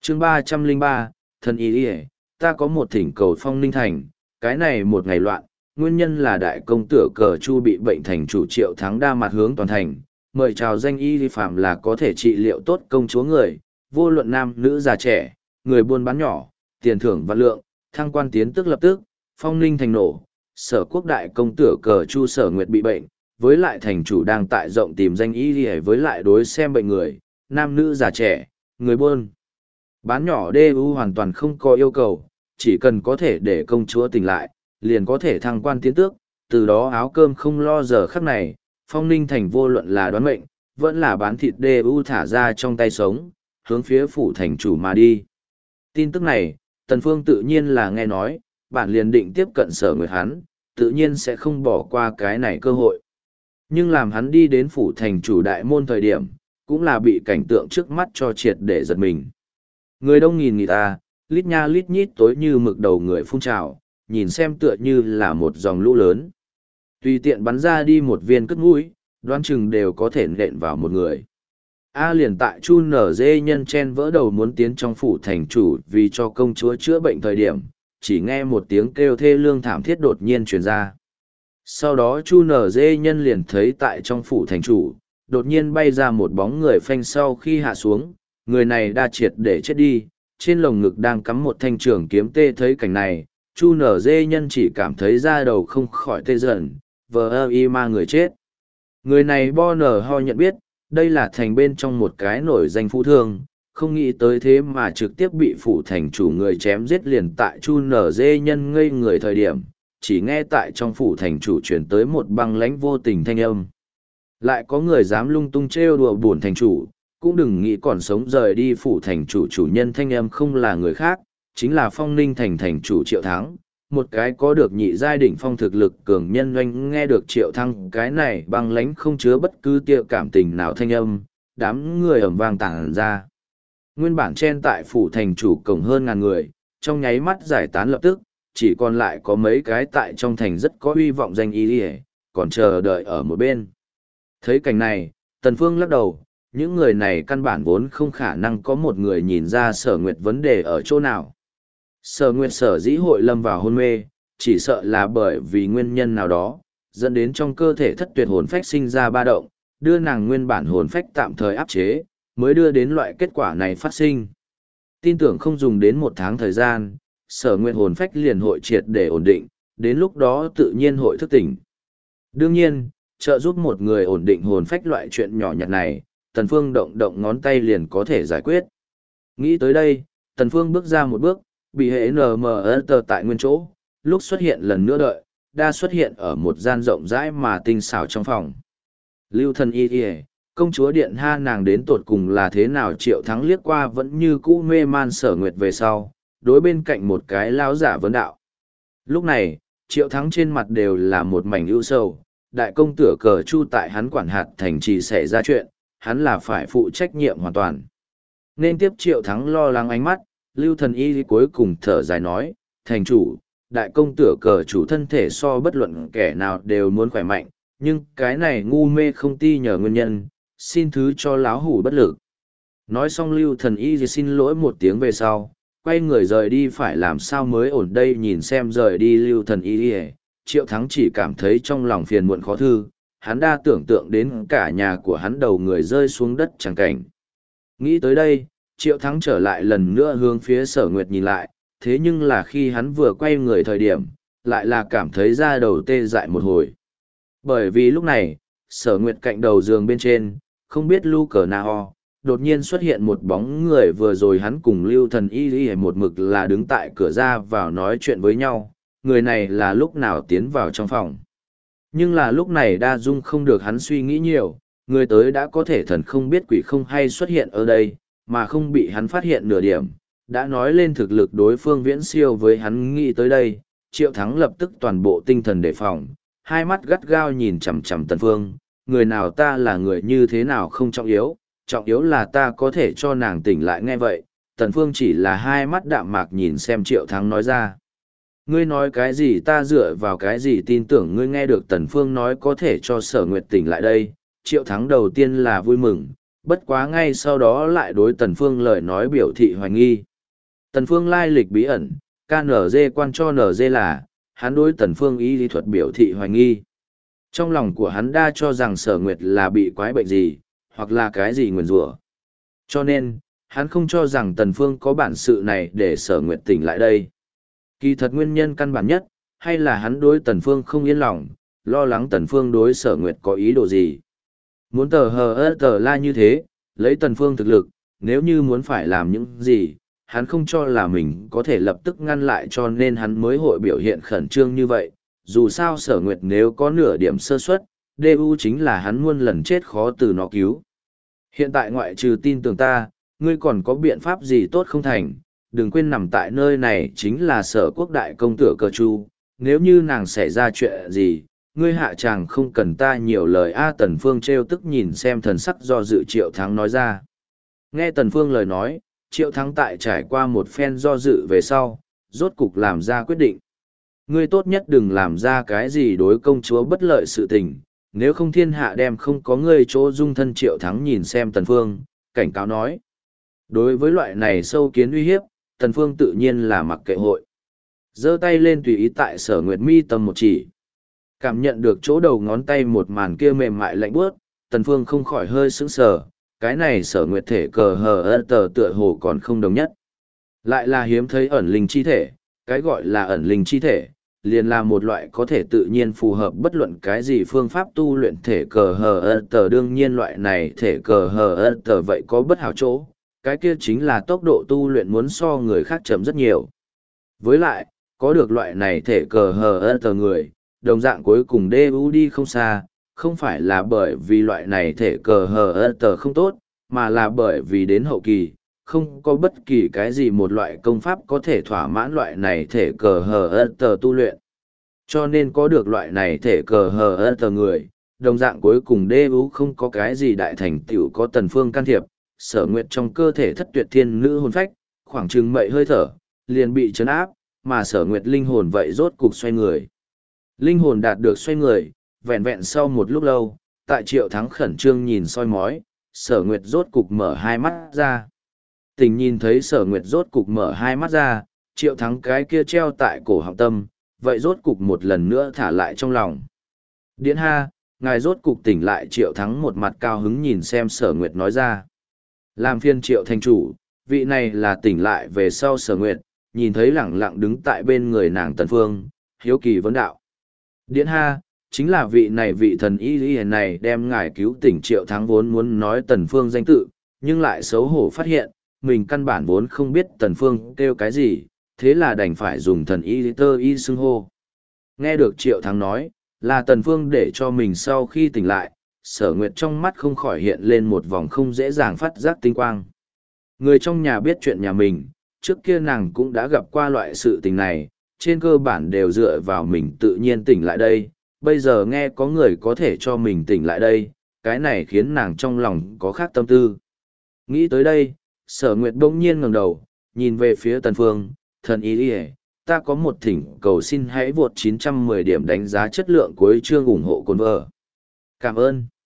chương 303, thần y ỉa ta có một thỉnh cầu Phong Ninh Thành. Cái này một ngày loạn, nguyên nhân là đại công tử Cờ Chu bị bệnh thành chủ Triệu Thắng đa mặt hướng toàn thành, mời chào danh y phạm là có thể trị liệu tốt công chúa người, vô luận nam nữ già trẻ, người buôn bán nhỏ, tiền thưởng vạn lượng, thăng quan tiến tức lập tức. Phong Ninh Thành nổ, Sở Quốc đại công tử Cờ Chu Sở Nguyệt bị bệnh, với lại thành chủ đang tại rộng tìm danh y với lại đối xem bệnh người, nam nữ già trẻ, người buôn bán nhỏ DU hoàn toàn không có yêu cầu, chỉ cần có thể để công chúa tỉnh lại, liền có thể thăng quan tiến tước, từ đó áo cơm không lo giờ khắc này. Phong Ninh Thành vô luận là đoán mệnh, vẫn là bán thịt DU thả ra trong tay sống, hướng phía phủ thành chủ mà đi. Tin tức này, Tần Phương tự nhiên là nghe nói, bản liền định tiếp cận Sở Nguyệt hắn, tự nhiên sẽ không bỏ qua cái này cơ hội. Nhưng làm hắn đi đến phủ thành chủ đại môn thời điểm, cũng là bị cảnh tượng trước mắt cho triệt để giật mình. Người đông nghìn nghịt ta, lít nha lít nhít tối như mực đầu người phun trào, nhìn xem tựa như là một dòng lũ lớn. Tùy tiện bắn ra đi một viên cất mũi, đoán chừng đều có thể nện vào một người. A liền tại Chu Nở Dê nhân chen vỡ đầu muốn tiến trong phủ thành chủ vì cho công chúa chữa bệnh thời điểm, chỉ nghe một tiếng kêu thê lương thảm thiết đột nhiên truyền ra. Sau đó Chu Nở Dê nhân liền thấy tại trong phủ thành chủ, đột nhiên bay ra một bóng người phanh sau khi hạ xuống, người này đa triệt để chết đi, trên lồng ngực đang cắm một thanh trường kiếm tê. Thấy cảnh này, Chu Nở Dê nhân chỉ cảm thấy da đầu không khỏi tê dần, vờ ơ y ma người chết. Người này Bo Nở Ho nhận biết, đây là thành bên trong một cái nổi danh phú thương, không nghĩ tới thế mà trực tiếp bị phủ thành chủ người chém giết liền tại Chu Nở Dê nhân ngây người thời điểm, chỉ nghe tại trong phủ thành chủ truyền tới một băng lãnh vô tình thanh âm. Lại có người dám lung tung trêu đùa buồn thành chủ, cũng đừng nghĩ còn sống rời đi phủ thành chủ. Chủ nhân thanh âm không là người khác, chính là Phong Ninh Thành thành chủ Triệu Thắng, một cái có được nhị giai đỉnh phong thực lực cường nhân. Doanh nghe được Triệu Thắng cái này băng lãnh không chứa bất cứ tia cảm tình nào thanh âm, đám người ầm vang tản ra. Nguyên bản chen tại phủ thành chủ cổng hơn ngàn người, trong nháy mắt giải tán lập tức, chỉ còn lại có mấy cái tại trong thành rất có uy vọng danh y còn chờ đợi ở một bên. Thấy cảnh này, Tần Phương lắc đầu, những người này căn bản vốn không khả năng có một người nhìn ra Sở Nguyệt vấn đề ở chỗ nào. Sở Nguyệt sở dĩ hội lâm vào hôn mê, chỉ sợ là bởi vì nguyên nhân nào đó, dẫn đến trong cơ thể thất tuyệt hồn phách sinh ra ba động, đưa nàng nguyên bản hồn phách tạm thời áp chế, mới đưa đến loại kết quả này phát sinh. Tin tưởng không dùng đến một tháng thời gian, Sở Nguyệt hồn phách liền hội triệt để ổn định, đến lúc đó tự nhiên hội thức tỉnh. Đương nhiên, trợ giúp một người ổn định hồn phách loại chuyện nhỏ nhặt này, Tần Phương động động ngón tay liền có thể giải quyết. Nghĩ tới đây, Tần Phương bước ra một bước, bị hệ NMR tại nguyên chỗ, lúc xuất hiện lần nữa đợi, đa xuất hiện ở một gian rộng rãi mà tinh xảo trong phòng. Lưu Thần Y Y, công chúa điện ha, nàng đến tột cùng là thế nào? Triệu Thắng liếc qua vẫn như cũ mê man Sở Nguyệt về sau, đối bên cạnh một cái lão giả vấn đạo. Lúc này, Triệu Thắng trên mặt đều là một mảnh ưu sầu, đại công tử Cờ Chu tại hắn quản hạt thành trì xảy ra chuyện, hắn là phải phụ trách nhiệm hoàn toàn. Nên tiếp Triệu Thắng lo lắng ánh mắt, Lưu Thần Y cuối cùng thở dài nói, thành chủ, đại công tử Cờ Chủ thân thể so bất luận kẻ nào đều muốn khỏe mạnh, nhưng cái này ngu mê không ti nhờ nguyên nhân, xin thứ cho láo hủ bất lực. Nói xong Lưu Thần Y xin lỗi một tiếng về sau, quay người rời đi. Phải làm sao mới ổn đây? Nhìn xem rời đi Lưu Thần Y, Triệu Thắng chỉ cảm thấy trong lòng phiền muộn khó thư, hắn đa tưởng tượng đến cả nhà của hắn đầu người rơi xuống đất chẳng cảnh. Nghĩ tới đây, Triệu Thắng trở lại lần nữa hướng phía Sở Nguyệt nhìn lại, thế nhưng là khi hắn vừa quay người thời điểm, lại là cảm thấy da đầu tê dại một hồi. Bởi vì lúc này, Sở Nguyệt cạnh đầu giường bên trên, không biết lu cờ na ho, đột nhiên xuất hiện một bóng người. Vừa rồi hắn cùng Lưu Thần Y một mực là đứng tại cửa ra vào nói chuyện với nhau, người này là lúc nào tiến vào trong phòng. Nhưng là lúc này đa dung không được hắn suy nghĩ nhiều, người tới đã có thể thần không biết quỷ không hay xuất hiện ở đây, mà không bị hắn phát hiện nửa điểm, đã nói lên thực lực đối phương viễn siêu với hắn. Nghĩ tới đây, Triệu Thắng lập tức toàn bộ tinh thần đề phòng, hai mắt gắt gao nhìn chằm chằm Tần Phương. Người nào? Ta là người như thế nào không trọng yếu, trọng yếu là ta có thể cho nàng tỉnh lại. Nghe vậy, Tần Phương chỉ là hai mắt đạm mạc nhìn xem Triệu Thắng nói ra. Ngươi nói cái gì? Ta dựa vào cái gì tin tưởng ngươi? Nghe được Tần Phương nói có thể cho Sở Nguyệt tỉnh lại đây, Triệu Thắng đầu tiên là vui mừng, bất quá ngay sau đó lại đối Tần Phương lời nói biểu thị hoài nghi. Tần Phương lai lịch bí ẩn, KNG quan cho NG là, hắn đối Tần Phương y lý thuật biểu thị hoài nghi. Trong lòng của hắn đa cho rằng Sở Nguyệt là bị quái bệnh gì, hoặc là cái gì nguyền rủa. Cho nên, hắn không cho rằng Tần Phương có bản sự này để Sở Nguyệt tỉnh lại đây. Kỳ thật nguyên nhân căn bản nhất, hay là hắn đối Tần Phương không yên lòng, lo lắng Tần Phương đối Sở Nguyệt có ý đồ gì. Muốn tờ hờ tờ la như thế, lấy Tần Phương thực lực, nếu như muốn phải làm những gì, hắn không cho là mình có thể lập tức ngăn lại, cho nên hắn mới hội biểu hiện khẩn trương như vậy. Dù sao Sở Nguyệt nếu có nửa điểm sơ suất, DU chính là hắn muôn lần chết khó từ nó cứu. Hiện tại ngoại trừ tin tưởng ta, ngươi còn có biện pháp gì tốt không thành, đừng quên nằm tại nơi này chính là Sở Quốc đại công tử Cờ Chu, nếu như nàng xảy ra chuyện gì, ngươi hạ chàng không cần ta nhiều lời. Tần Phương trêu tức nhìn xem thần sắc do dự Triệu Thắng nói ra. Nghe Tần Phương lời nói, Triệu Thắng tại trải qua một phen do dự về sau, rốt cục làm ra quyết định. Ngươi tốt nhất đừng làm ra cái gì đối công chúa bất lợi sự tình, nếu không thiên hạ đem không có ngươi chỗ dung thân. Triệu Thắng nhìn xem Tần Phương, cảnh cáo nói. Đối với loại này sâu kiến uy hiếp, Tần Phương tự nhiên là mặc kệ hội. Giơ tay lên tùy ý tại Sở Nguyệt mi tâm một chỉ. Cảm nhận được chỗ đầu ngón tay một màn kia mềm mại lạnh buốt, Tần Phương không khỏi hơi sững sờ, cái này Sở Nguyệt thể cờ hờ tờ tựa hồ còn không đồng nhất. Lại là hiếm thấy ẩn linh chi thể, cái gọi là ẩn linh chi thể, liền là một loại có thể tự nhiên phù hợp bất luận cái gì phương pháp tu luyện thể cờ hờ tờ. Đương nhiên loại này thể cờ hờ tờ vậy có bất hảo chỗ, cái kia chính là tốc độ tu luyện muốn so người khác chậm rất nhiều. Với lại, có được loại này thể cờ hờ tờ người, đồng dạng cuối cùng DU đi không xa, không phải là bởi vì loại này thể cờ hờ tờ không tốt, mà là bởi vì đến hậu kỳ, không có bất kỳ cái gì một loại công pháp có thể thỏa mãn loại này thể cờ hờ tờ tu luyện. Cho nên có được loại này thể cờ hờ tờ người, đồng dạng cuối cùng DU không có cái gì đại thành tựu. Có Tần Phương can thiệp, Sở Nguyệt trong cơ thể thất tuyệt thiên nữ hồn phách, khoảng chừng mậy hơi thở, liền bị trấn áp, mà Sở Nguyệt linh hồn vậy rốt cục xoay người. Linh hồn đạt được xoay người, vẹn vẹn sau một lúc lâu, tại Triệu Thắng khẩn trương nhìn soi mói, Sở Nguyệt rốt cục mở hai mắt ra. Tình nhìn thấy Sở Nguyệt rốt cục mở hai mắt ra, Triệu Thắng cái kia treo tại cổ họng tâm, vậy rốt cục một lần nữa thả lại trong lòng. Điễn ha, ngài rốt cục tỉnh lại. Triệu Thắng một mặt cao hứng nhìn xem Sở Nguyệt nói ra. Làm phiên Triệu thành chủ, vị này là tỉnh lại về sau. Sở Nguyệt, nhìn thấy lẳng lặng đứng tại bên người nàng Tần Phương, hiếu kỳ vấn đạo. Điễn ha, chính là vị này vị thần y này đem ngài cứu tỉnh. Triệu Thắng vốn muốn nói Tần Phương danh tự, nhưng lại xấu hổ phát hiện, mình căn bản vốn không biết Tần Phương kêu cái gì, thế là đành phải dùng thần y tơ y xưng hô. Nghe được Triệu Thắng nói, là Tần Phương để cho mình sau khi tỉnh lại, Sở Nguyệt trong mắt không khỏi hiện lên một vòng không dễ dàng phát giác tinh quang. Người trong nhà biết chuyện nhà mình, trước kia nàng cũng đã gặp qua loại sự tình này, trên cơ bản đều dựa vào mình tự nhiên tỉnh lại đây, bây giờ nghe có người có thể cho mình tỉnh lại đây, cái này khiến nàng trong lòng có khác tâm tư. Nghĩ tới đây, Sở Nguyệt bỗng nhiên ngẩng đầu, nhìn về phía Tần Phương, thần y ta có một thỉnh cầu, xin hãy vượt 910 điểm đánh giá chất lượng cuối chương ủng hộ cồn vợ. Cảm ơn.